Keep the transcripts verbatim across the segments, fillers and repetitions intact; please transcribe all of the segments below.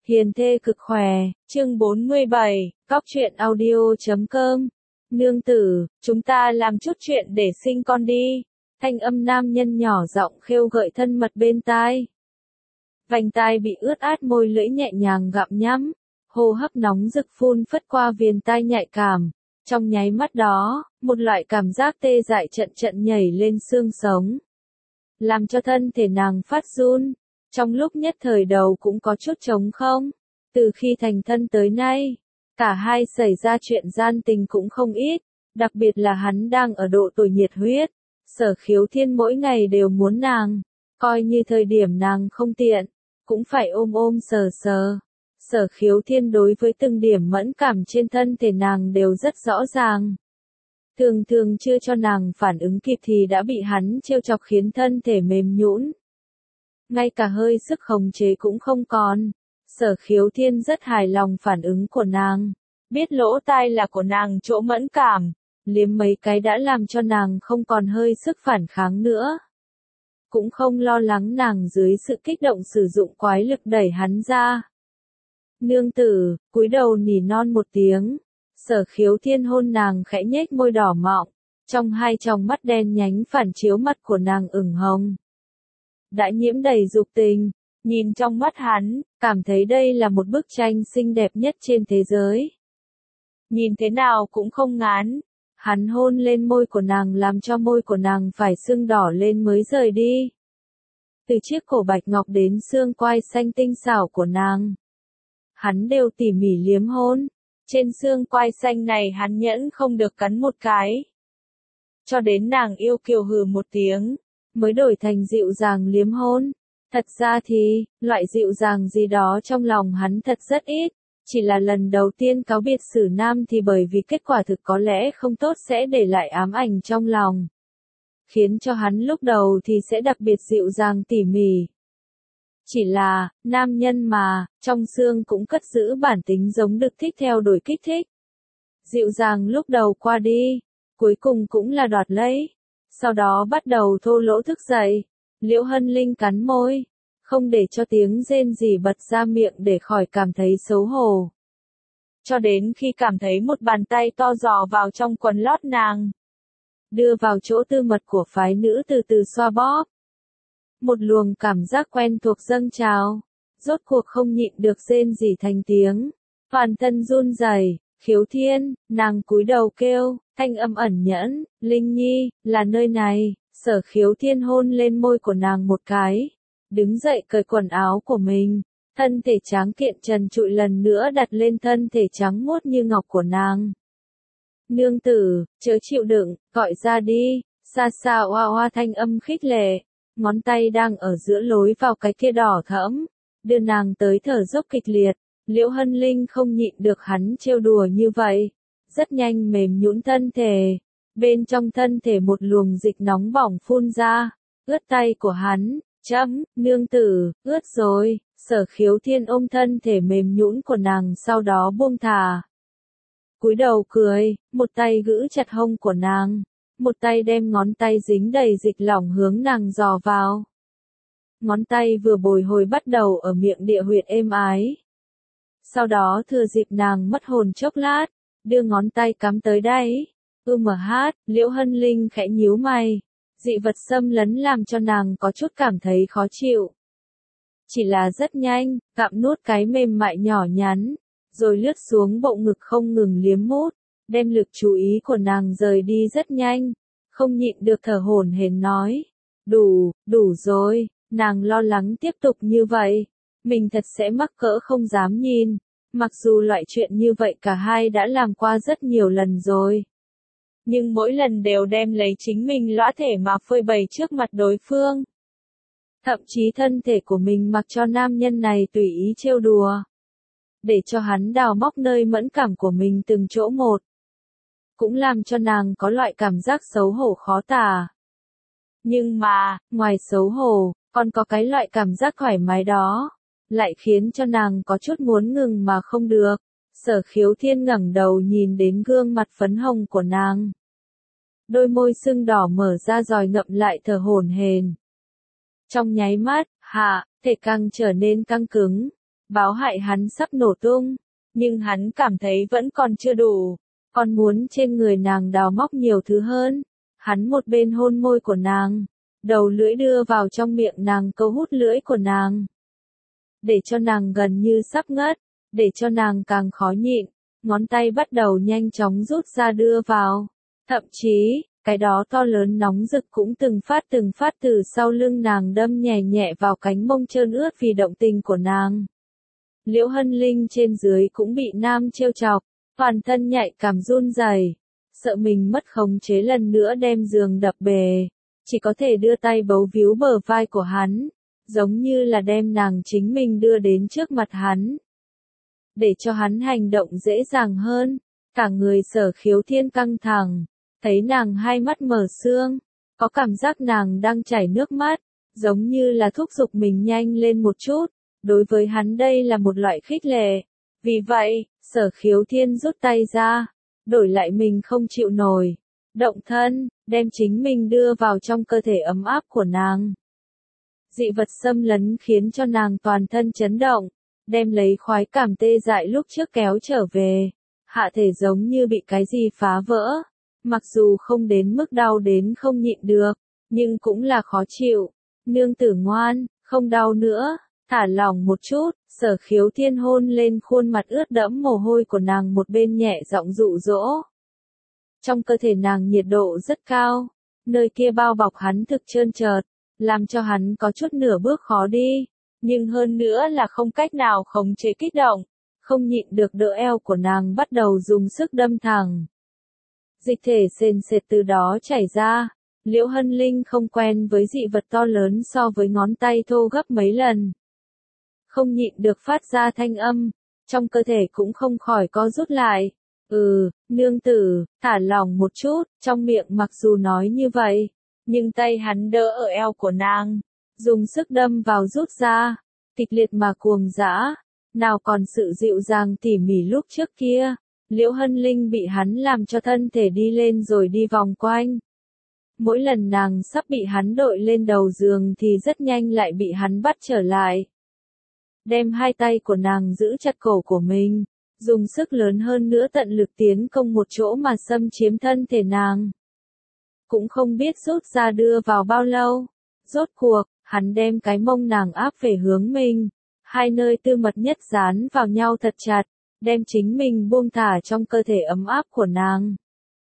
Hiền thê cực khỏe, chương bốn mươi bảy, cóc truyện audio chấm com. Nương tử, chúng ta làm chút chuyện để sinh con đi. Thanh âm nam nhân nhỏ giọng khêu gợi thân mật bên tai. Vành tai bị ướt át, môi lưỡi nhẹ nhàng gặm nhắm, hô hấp nóng rực phun phất qua viền tai nhạy cảm. Trong nháy mắt đó, một loại cảm giác tê dại trận trận nhảy lên xương sống, làm cho thân thể nàng phát run. Trong lúc nhất thời đầu cũng có chút trống không. Từ khi thành thân tới nay, cả hai xảy ra chuyện gian tình cũng không ít, đặc biệt là hắn đang ở độ tuổi nhiệt huyết. Sở Khiếu Thiên mỗi ngày đều muốn nàng, coi như thời điểm nàng không tiện, cũng phải ôm ôm sờ sờ. Sở Khiếu Thiên đối với từng điểm mẫn cảm trên thân thể nàng đều rất rõ ràng. Thường thường chưa cho nàng phản ứng kịp thì đã bị hắn trêu chọc khiến thân thể mềm nhũn. Ngay cả hơi sức khống chế cũng không còn. Sở Khiếu Thiên rất hài lòng phản ứng của nàng. Biết lỗ tai là của nàng chỗ mẫn cảm, liếm mấy cái đã làm cho nàng không còn hơi sức phản kháng nữa. Cũng không lo lắng nàng dưới sự kích động sử dụng quái lực đẩy hắn ra. Nương tử, cúi đầu nỉ non một tiếng. Sở Khiếu Thiên hôn nàng khẽ nhếch môi đỏ mọng, trong hai tròng mắt đen nhánh phản chiếu mặt của nàng ửng hồng. Đã nhiễm đầy dục tình, nhìn trong mắt hắn, cảm thấy đây là một bức tranh xinh đẹp nhất trên thế giới. Nhìn thế nào cũng không ngán. Hắn hôn lên môi của nàng làm cho môi của nàng phải sưng đỏ lên mới rời đi. Từ chiếc cổ bạch ngọc đến xương quai xanh tinh xảo của nàng, hắn đều tỉ mỉ liếm hôn. Trên xương quai xanh này hắn nhẫn không được cắn một cái, cho đến nàng yêu kiều hừ một tiếng, mới đổi thành dịu dàng liếm hôn. Thật ra thì, loại dịu dàng gì đó trong lòng hắn thật rất ít, chỉ là lần đầu tiên cáo biệt xử nam thì bởi vì kết quả thực có lẽ không tốt sẽ để lại ám ảnh trong lòng, khiến cho hắn lúc đầu thì sẽ đặc biệt dịu dàng tỉ mỉ. Chỉ là, nam nhân mà, trong xương cũng cất giữ bản tính giống được thích theo đuổi kích thích. Dịu dàng lúc đầu qua đi, cuối cùng cũng là đoạt lấy. Sau đó bắt đầu thô lỗ thức dậy. Liễu Hân Linh cắn môi, không để cho tiếng rên rỉ bật ra miệng để khỏi cảm thấy xấu hổ. Cho đến khi cảm thấy một bàn tay to dò vào trong quần lót nàng, đưa vào chỗ tư mật của phái nữ từ từ xoa bóp. Một luồng cảm giác quen thuộc dâng trào, rốt cuộc không nhịn được rên rỉ thành tiếng, toàn thân run rẩy. Khiếu Thiên, nàng cúi đầu kêu, thanh âm ẩn nhẫn, Linh Nhi, là nơi này. Sở Khiếu Thiên hôn lên môi của nàng một cái, đứng dậy cởi quần áo của mình, thân thể tráng kiện trần trụi lần nữa đặt lên thân thể trắng muốt như ngọc của nàng. Nương tử, chớ chịu đựng, gọi ra đi. Xa xa oa oa thanh âm khích lệ, ngón tay đang ở giữa lối vào cái kia đỏ thẫm, đưa nàng tới thở dốc kịch liệt. Liễu Hân Linh không nhịn được hắn trêu đùa như vậy, rất nhanh mềm nhũn thân thể. Bên trong thân thể một luồng dịch nóng bỏng phun ra, ướt tay của hắn. Chấm, nương tử, ướt rồi. Sở Khiếu Thiên ôm thân thể mềm nhũn của nàng sau đó buông thả. Cúi đầu cười, một tay giữ chặt hông của nàng, một tay đem ngón tay dính đầy dịch lỏng hướng nàng dò vào. Ngón tay vừa bồi hồi bắt đầu ở miệng địa huyệt êm ái. Sau đó thừa dịp nàng mất hồn chốc lát, đưa ngón tay cắm tới đáy. Ư mở hát, Liễu Hân Linh khẽ nhíu mày. Dị vật xâm lấn làm cho nàng có chút cảm thấy khó chịu. Chỉ là rất nhanh, gặm nuốt cái mềm mại nhỏ nhắn, rồi lướt xuống bộ ngực không ngừng liếm mút, đem lực chú ý của nàng rời đi rất nhanh. Không nhịn được thở hổn hển nói. Đủ, đủ rồi. Nàng lo lắng tiếp tục như vậy, mình thật sẽ mắc cỡ không dám nhìn. Mặc dù loại chuyện như vậy cả hai đã làm qua rất nhiều lần rồi, nhưng mỗi lần đều đem lấy chính mình lõa thể mà phơi bày trước mặt đối phương. Thậm chí thân thể của mình mặc cho nam nhân này tùy ý trêu đùa, để cho hắn đào móc nơi mẫn cảm của mình từng chỗ một. Cũng làm cho nàng có loại cảm giác xấu hổ khó tả. Nhưng mà, ngoài xấu hổ, còn có cái loại cảm giác thoải mái đó, lại khiến cho nàng có chút muốn ngừng mà không được. Sở Khiếu Thiên ngẩng đầu nhìn đến gương mặt phấn hồng của nàng. Đôi môi sưng đỏ mở ra rồi ngậm lại thở hổn hển. Trong nháy mắt, hạ, thể căng trở nên căng cứng. báo hại hắn sắp nổ tung, nhưng hắn cảm thấy vẫn còn chưa đủ, còn muốn trên người nàng đào móc nhiều thứ hơn. Hắn một bên hôn môi của nàng, đầu lưỡi đưa vào trong miệng nàng câu hút lưỡi của nàng, để cho nàng gần như sắp ngất, để cho nàng càng khó nhịn, ngón tay bắt đầu nhanh chóng rút ra đưa vào. Thậm chí, cái đó to lớn nóng rực cũng từng phát từng phát từ sau lưng nàng đâm nhẹ nhẹ vào cánh mông trơn ướt vì động tình của nàng. Liễu Hân Linh trên dưới cũng bị nam trêu chọc, toàn thân nhạy cảm run rẩy, sợ mình mất khống chế lần nữa đem giường đập bề, chỉ có thể đưa tay bấu víu bờ vai của hắn, giống như là đem nàng chính mình đưa đến trước mặt hắn, để cho hắn hành động dễ dàng hơn. Cả người Sở Khiếu Thiên căng thẳng, thấy nàng hai mắt mở sương, có cảm giác nàng đang chảy nước mắt, giống như là thúc giục mình nhanh lên một chút. Đối với hắn đây là một loại khích lệ. Vì vậy, Sở Khiếu Thiên rút tay ra, đổi lại mình không chịu nổi, động thân, đem chính mình đưa vào trong cơ thể ấm áp của nàng. Dị vật xâm lấn khiến cho nàng toàn thân chấn động, đem lấy khoái cảm tê dại lúc trước kéo trở về. Hạ thể giống như bị cái gì phá vỡ, mặc dù không đến mức đau đến không nhịn được, nhưng cũng là khó chịu. Nương tử ngoan, không đau nữa, thả lỏng một chút. Sở Khiếu Thiên hôn lên khuôn mặt ướt đẫm mồ hôi của nàng một bên nhẹ giọng dụ dỗ. Trong cơ thể nàng nhiệt độ rất cao, nơi kia bao bọc hắn thực trơn trượt, làm cho hắn có chút nửa bước khó đi, nhưng hơn nữa là không cách nào khống chế kích động, không nhịn được đỡ eo của nàng bắt đầu dùng sức đâm thẳng. Dịch thể sền sệt từ đó chảy ra, Liễu Hân Linh không quen với dị vật to lớn so với ngón tay thô gấp mấy lần. Không nhịn được phát ra thanh âm, trong cơ thể cũng không khỏi co rút lại. Ừ, nương tử, thả lỏng một chút, trong miệng mặc dù nói như vậy, nhưng tay hắn đỡ ở eo của nàng, dùng sức đâm vào rút ra, kịch liệt mà cuồng dã, nào còn sự dịu dàng tỉ mỉ lúc trước kia. Liễu Hân Linh bị hắn làm cho thân thể đi lên rồi đi vòng quanh. Mỗi lần nàng sắp bị hắn đội lên đầu giường thì rất nhanh lại bị hắn bắt trở lại. Đem hai tay của nàng giữ chặt cổ của mình, dùng sức lớn hơn nữa tận lực tiến công một chỗ mà xâm chiếm thân thể nàng. Cũng không biết rút ra đưa vào bao lâu. Rốt cuộc, hắn đem cái mông nàng áp về hướng mình, hai nơi tư mật nhất dán vào nhau thật chặt, đem chính mình buông thả trong cơ thể ấm áp của nàng.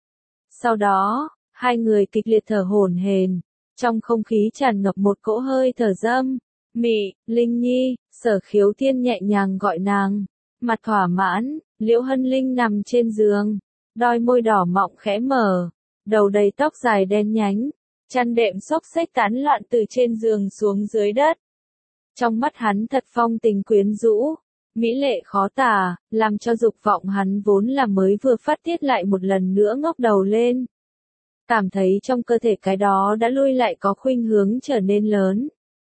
Sau đó, hai người kịch liệt thở hổn hển, trong không khí tràn ngập một cỗ hơi thở dâm. Mị, Linh Nhi, Sở Khiếu Thiên nhẹ nhàng gọi nàng, mặt thỏa mãn. Liễu Hân Linh nằm trên giường, đôi môi đỏ mọng khẽ mở, đầu đầy tóc dài đen nhánh, chăn đệm xốc xếch tán loạn từ trên giường xuống dưới đất. Trong mắt hắn thật phong tình quyến rũ, mỹ lệ khó tả, làm cho dục vọng hắn vốn là mới vừa phát tiết lại một lần nữa ngóc đầu lên. Cảm thấy trong cơ thể cái đó đã lui lại có khuynh hướng trở nên lớn.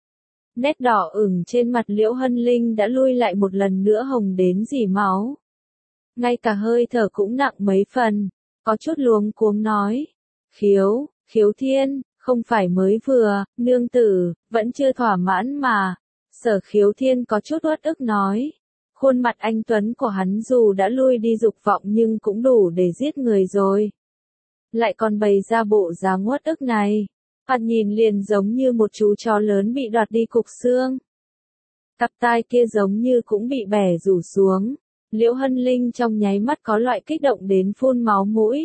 Nét đỏ ửng trên mặt Liễu Hân Linh đã lui lại một lần nữa hồng đến rỉ máu. Ngay cả hơi thở cũng nặng mấy phần, có chút luống cuống nói. Khiếu, Khiếu Thiên, không phải mới vừa, nương tử, vẫn chưa thỏa mãn mà. Sở Khiếu Thiên có chút uất ức nói. Khuôn mặt anh tuấn của hắn dù đã lui đi dục vọng nhưng cũng đủ để giết người rồi. Lại còn bày ra bộ dáng uất ức này. Thoạt nhìn liền giống như một chú chó lớn bị đoạt đi cục xương. Cặp tai kia giống như cũng bị bẻ rủ xuống. Liễu Hân Linh trong nháy mắt có loại kích động đến phun máu mũi.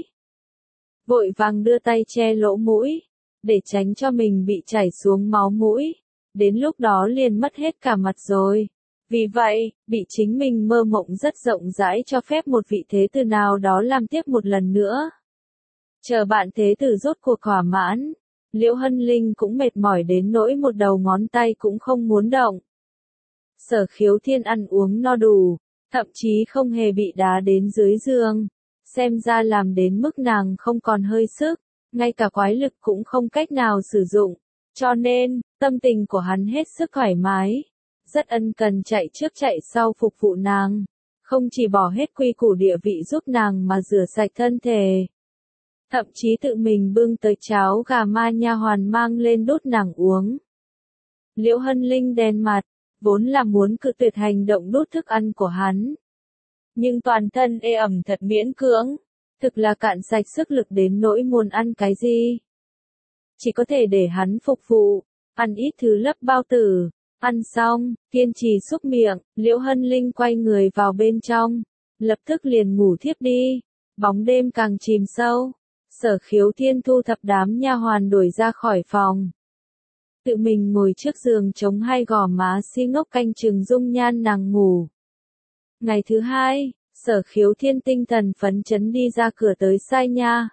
Vội vàng đưa tay che lỗ mũi, để tránh cho mình bị chảy xuống máu mũi. Đến lúc đó liền mất hết cả mặt rồi. Vì vậy, bị chính mình mơ mộng rất rộng rãi cho phép một vị thế tử nào đó làm tiếp một lần nữa. Chờ bạn thế tử rốt cuộc thỏa mãn. Liễu Hân Linh cũng mệt mỏi đến nỗi một đầu ngón tay cũng không muốn động. Sở Khiếu Thiên ăn uống no đủ, thậm chí không hề bị đá đến dưới giường. Xem ra làm đến mức nàng không còn hơi sức, ngay cả quái lực cũng không cách nào sử dụng. Cho nên, tâm tình của hắn hết sức thoải mái. Rất ân cần chạy trước chạy sau phục vụ nàng. Không chỉ bỏ hết quy củ địa vị giúp nàng mà rửa sạch thân thể. Thậm chí tự mình bưng tới cháo gà ma nha hoàn mang lên đút nàng uống. Liễu Hân Linh đen mặt, vốn là muốn cự tuyệt hành động đút thức ăn của hắn. Nhưng toàn thân ê ẩm thật miễn cưỡng, thực là cạn sạch sức lực đến nỗi muốn ăn cái gì. Chỉ có thể để hắn phục vụ, ăn ít thứ lấp bao tử. Ăn xong, kiên trì xúc miệng, Liễu Hân Linh quay người vào bên trong, lập tức liền ngủ thiếp đi. Bóng đêm càng chìm sâu, Sở Khiếu Thiên thu thập đám nha hoàn đuổi ra khỏi phòng. Tự mình ngồi trước giường chống hai gò má si ngốc canh chừng dung nhan nàng ngủ. Ngày thứ hai, Sở Khiếu Thiên tinh thần phấn chấn đi ra cửa tới sai nha.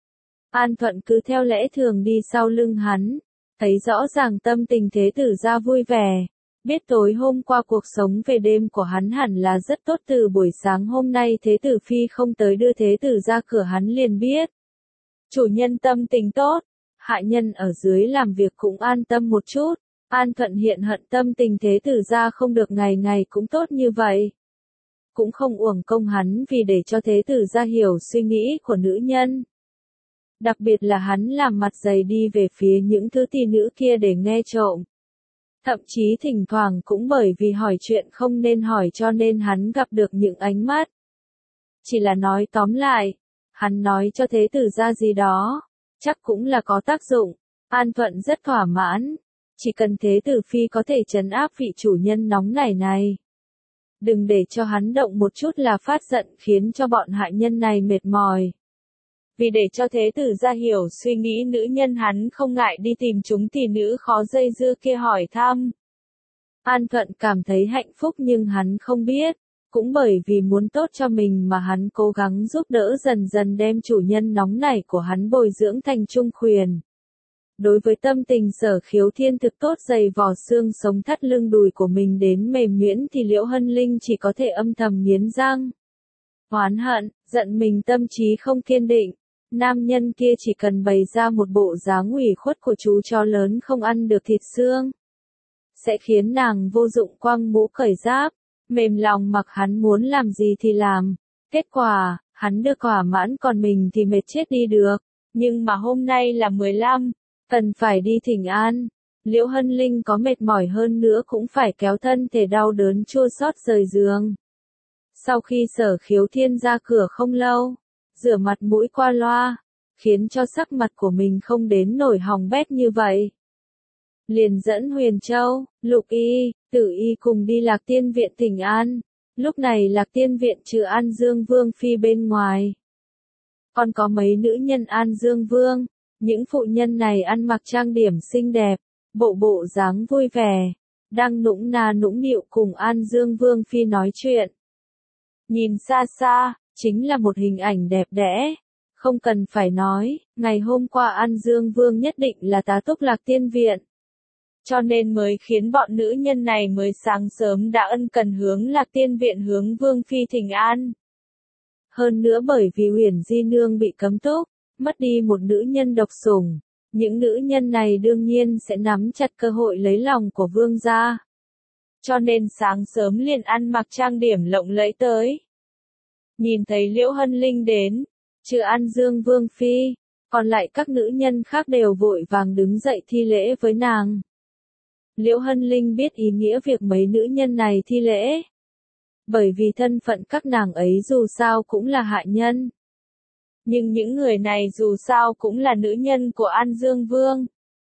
An Thuận cứ theo lẽ thường đi sau lưng hắn, thấy rõ ràng tâm tình thế tử gia vui vẻ. Biết tối hôm qua cuộc sống về đêm của hắn hẳn là rất tốt, từ buổi sáng hôm nay thế tử phi không tới đưa thế tử ra cửa hắn liền biết. Chủ nhân tâm tình tốt, hạ nhân ở dưới làm việc cũng an tâm một chút. An Thuận hiện hận tâm tình thế tử gia không được ngày ngày cũng tốt như vậy. Cũng không uổng công hắn vì để cho thế tử gia hiểu suy nghĩ của nữ nhân. Đặc biệt là hắn làm mặt dày đi về phía những thứ tỷ nữ kia để nghe trộm. Thậm chí thỉnh thoảng cũng bởi vì hỏi chuyện không nên hỏi cho nên hắn gặp được những ánh mắt. Chỉ là nói tóm lại, hắn nói cho thế tử gia gì đó, chắc cũng là có tác dụng. An Thuận rất thỏa mãn, chỉ cần thế tử phi có thể trấn áp vị chủ nhân nóng nảy này. Đừng để cho hắn động một chút là phát giận khiến cho bọn hạ nhân này mệt mỏi. Vì để cho thế tử gia hiểu suy nghĩ nữ nhân hắn không ngại đi tìm chúng tỷ nữ khó dây dưa kia hỏi thăm. An Thuận cảm thấy hạnh phúc nhưng hắn không biết, cũng bởi vì muốn tốt cho mình mà hắn cố gắng giúp đỡ dần dần đem chủ nhân nóng nảy của hắn bồi dưỡng thành trung khuyền. Đối với tâm tình Sở Khiếu Thiên thực tốt dày vò xương sống thắt lưng đùi của mình đến mềm nhuyễn thì Liễu Hân Linh chỉ có thể âm thầm nghiến răng. Oán hận, giận mình tâm trí không kiên định. Nam nhân kia chỉ cần bày ra một bộ dáng ủy khuất của chú chó lớn không ăn được thịt xương, sẽ khiến nàng vô dụng quăng mũ cởi giáp, mềm lòng mặc hắn muốn làm gì thì làm. Kết quả, hắn được thỏa mãn còn mình thì mệt chết đi được. Nhưng mà hôm nay là mười lăm, cần phải đi thỉnh an. Liễu Hân Linh có mệt mỏi hơn nữa cũng phải kéo thân thể đau đớn chua xót rời giường. Sau khi Sở Khiếu Thiên ra cửa không lâu, rửa mặt mũi qua loa, khiến cho sắc mặt của mình không đến nổi hỏng bét như vậy. Liền dẫn Huyền Châu, Lục Y, Tử Y cùng đi Lạc Tiên Viện thỉnh an. Lúc này Lạc Tiên Viện trừ An Dương Vương phi bên ngoài, còn có mấy nữ nhân An Dương Vương. Những phụ nhân này ăn mặc trang điểm xinh đẹp, bộ bộ dáng vui vẻ, đang nũng nà nũng nịu cùng An Dương Vương phi nói chuyện. Nhìn xa xa, chính là một hình ảnh đẹp đẽ. Không cần phải nói, ngày hôm qua An Dương Vương nhất định là tá túc Lạc Tiên Viện. Cho nên mới khiến bọn nữ nhân này mới sáng sớm đã ân cần hướng Lạc Tiên Viện hướng Vương phi thỉnh an. Hơn nữa bởi vì Huyền Di Nương bị cấm túc, mất đi một nữ nhân độc sủng, những nữ nhân này đương nhiên sẽ nắm chặt cơ hội lấy lòng của vương gia. Cho nên sáng sớm liền ăn mặc trang điểm lộng lẫy tới. Nhìn thấy Liễu Hân Linh đến, trừ An Dương Vương phi, còn lại các nữ nhân khác đều vội vàng đứng dậy thi lễ với nàng. Liễu Hân Linh biết ý nghĩa việc mấy nữ nhân này thi lễ, bởi vì thân phận các nàng ấy dù sao cũng là hạ nhân. Nhưng những người này dù sao cũng là nữ nhân của An Dương Vương.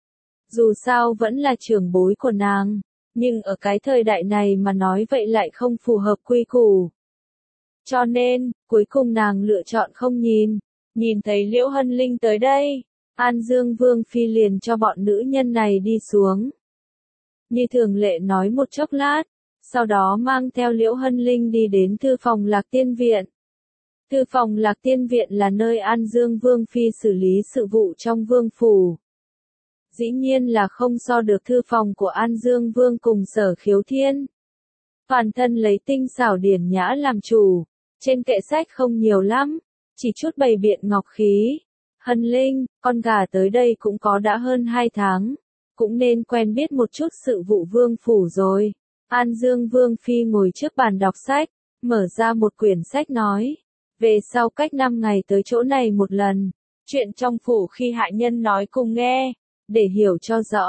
Dù sao vẫn là trưởng bối của nàng, nhưng ở cái thời đại này mà nói vậy lại không phù hợp quy củ. Cho nên, cuối cùng nàng lựa chọn không nhìn. Nhìn thấy Liễu Hân Linh tới đây, An Dương Vương phi liền cho bọn nữ nhân này đi xuống. Như thường lệ nói một chốc lát, sau đó mang theo Liễu Hân Linh đi đến thư phòng Lạc Tiên Viện. Thư phòng Lạc Tiên Viện là nơi An Dương Vương phi xử lý sự vụ trong vương phủ. Dĩ nhiên là không so được thư phòng của An Dương Vương cùng Sở Khiếu Thiên. Toàn thân lấy tinh xảo điển nhã làm chủ, trên kệ sách không nhiều lắm, chỉ chút bày biện ngọc khí. Hân Linh, con gà tới đây cũng có đã hơn hai tháng, cũng nên quen biết một chút sự vụ vương phủ rồi. An Dương Vương phi ngồi trước bàn đọc sách, mở ra một quyển sách nói. Về sau cách năm ngày tới chỗ này một lần, chuyện trong phủ khi hạ nhân nói cùng nghe, để hiểu cho rõ,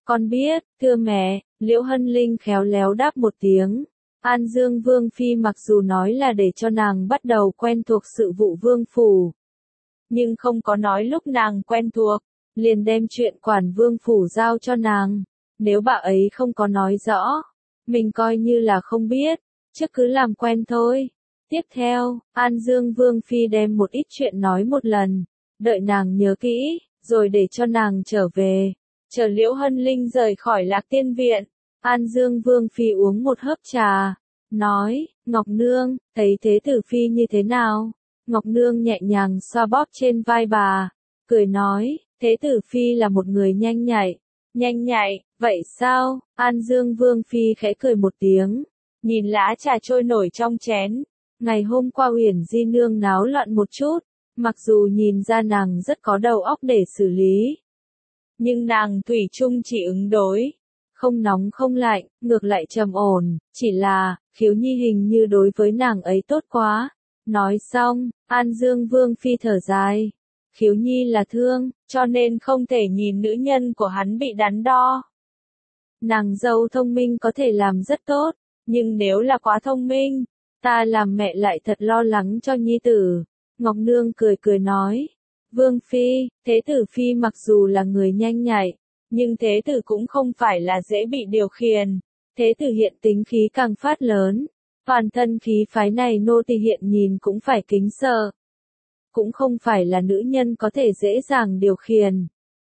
Con biết, thưa mẹ, Liễu Hân Linh khéo léo đáp một tiếng. An Dương Vương Phi mặc dù nói là để cho nàng bắt đầu quen thuộc sự vụ vương phủ, nhưng không có nói lúc nàng quen thuộc, liền đem chuyện quản vương phủ giao cho nàng. Nếu bà ấy không có nói rõ, mình coi như là không biết, chứ cứ làm quen thôi. Tiếp theo, An Dương Vương Phi đem một ít chuyện nói một lần, đợi nàng nhớ kỹ, rồi để cho nàng trở về. Chờ Liễu Hân Linh rời khỏi Lạc Tiên Viện, An Dương Vương Phi uống một hớp trà, nói, Ngọc Nương, thấy Thế Tử Phi như thế nào? Ngọc Nương nhẹ nhàng xoa bóp trên vai bà, cười nói, Thế Tử Phi là một người nhanh nhạy. Nhanh nhạy, vậy sao? An Dương Vương Phi khẽ cười một tiếng, nhìn lá trà trôi nổi trong chén. Ngày hôm qua Uyển Di Nương náo loạn một chút, mặc dù nhìn ra nàng rất có đầu óc để xử lý, nhưng nàng thủy chung chỉ ứng đối, không nóng không lạnh, ngược lại trầm ổn, chỉ là, Khiếu Nhi hình như đối với nàng ấy tốt quá. Nói xong, An Dương Vương Phi thở dài. Khiếu Nhi là thương, cho nên không thể nhìn nữ nhân của hắn bị đắn đo. Nàng dâu thông minh có thể làm rất tốt, nhưng nếu là quá thông minh, ta làm mẹ lại thật lo lắng cho Nhi tử. Ngọc Nương cười cười nói, Vương Phi, Thế Tử Phi mặc dù là người nhanh nhạy, nhưng Thế Tử cũng không phải là dễ bị điều khiển. Thế Tử hiện tính khí càng phát lớn, toàn thân khí phái này nô tỳ hiện nhìn cũng phải kính sợ. Cũng không phải là nữ nhân có thể dễ dàng điều khiển.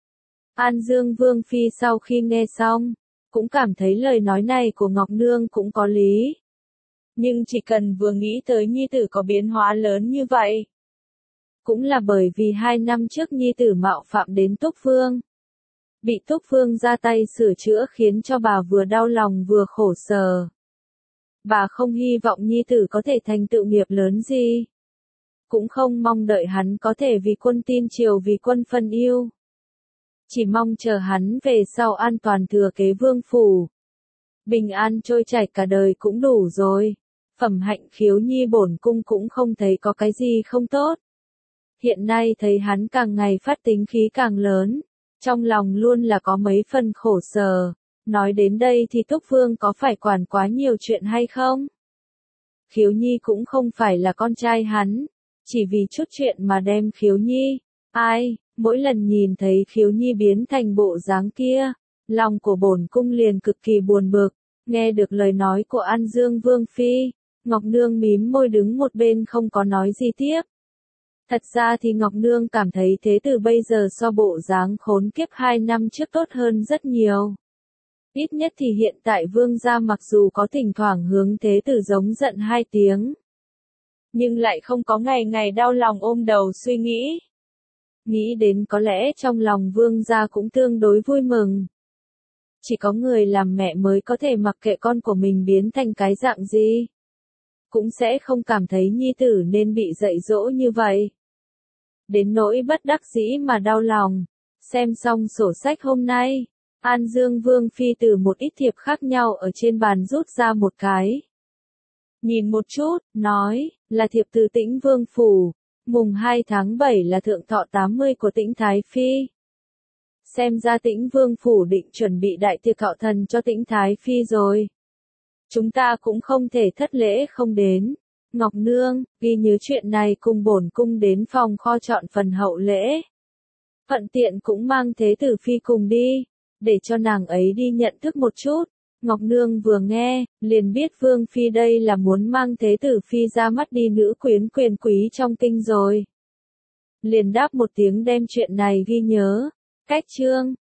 An Dương Vương Phi sau khi nghe xong, cũng cảm thấy lời nói này của Ngọc Nương cũng có lý. Nhưng chỉ cần vừa nghĩ tới Nhi tử có biến hóa lớn như vậy, cũng là bởi vì hai năm trước Nhi tử mạo phạm đến Túc Vương. Bị Túc Vương ra tay sửa chữa khiến cho bà vừa đau lòng vừa khổ sở. Bà không hy vọng Nhi tử có thể thành tựu nghiệp lớn gì. Cũng không mong đợi hắn có thể vì quân tin triều vì quân phân yêu. Chỉ mong chờ hắn về sau an toàn thừa kế vương phủ. Bình an trôi chảy cả đời cũng đủ rồi. Phẩm hạnh Khiếu Nhi bổn cung cũng không thấy có cái gì không tốt. Hiện nay thấy hắn càng ngày phát tính khí càng lớn. Trong lòng luôn là có mấy phần khổ sở. Nói đến đây thì Túc Vương có phải quản quá nhiều chuyện hay không? Khiếu Nhi cũng không phải là con trai hắn. Chỉ vì chút chuyện mà đem Khiếu Nhi. Ai, mỗi lần nhìn thấy Khiếu Nhi biến thành bộ dáng kia, lòng của bổn cung liền cực kỳ buồn bực. Nghe được lời nói của An Dương Vương Phi, Ngọc Nương mím môi đứng một bên không có nói gì tiếp. Thật ra thì Ngọc Nương cảm thấy Thế Tử bây giờ so bộ dáng khốn kiếp hai năm trước tốt hơn rất nhiều. Ít nhất thì hiện tại Vương gia mặc dù có thỉnh thoảng hướng Thế Tử giống giận hai tiếng, nhưng lại không có ngày ngày đau lòng ôm đầu suy nghĩ. Nghĩ đến có lẽ trong lòng Vương gia cũng tương đối vui mừng. Chỉ có người làm mẹ mới có thể mặc kệ con của mình biến thành cái dạng gì. Cũng sẽ không cảm thấy Nhi tử nên bị dạy dỗ như vậy. Đến nỗi bất đắc dĩ mà đau lòng. Xem xong sổ sách hôm nay, An Dương Vương Phi từ một ít thiệp khác nhau ở trên bàn rút ra một cái. Nhìn một chút, nói, là thiệp từ Tĩnh Vương Phủ, mùng hai tháng bảy là thượng thọ tám mươi của Tĩnh Thái Phi. Xem ra Tĩnh Vương Phủ định chuẩn bị đại tiệc thọ thần cho Tĩnh Thái Phi rồi. Chúng ta cũng không thể thất lễ không đến. Ngọc Nương, ghi nhớ chuyện này cùng bổn cung đến phòng kho chọn phần hậu lễ. Thuận tiện cũng mang Thế Tử Phi cùng đi, để cho nàng ấy đi nhận thức một chút. Ngọc Nương vừa nghe, liền biết Vương Phi đây là muốn mang Thế Tử Phi ra mắt đi nữ quyến quyền quý trong kinh rồi. Liền đáp một tiếng đem chuyện này ghi nhớ. Cách chương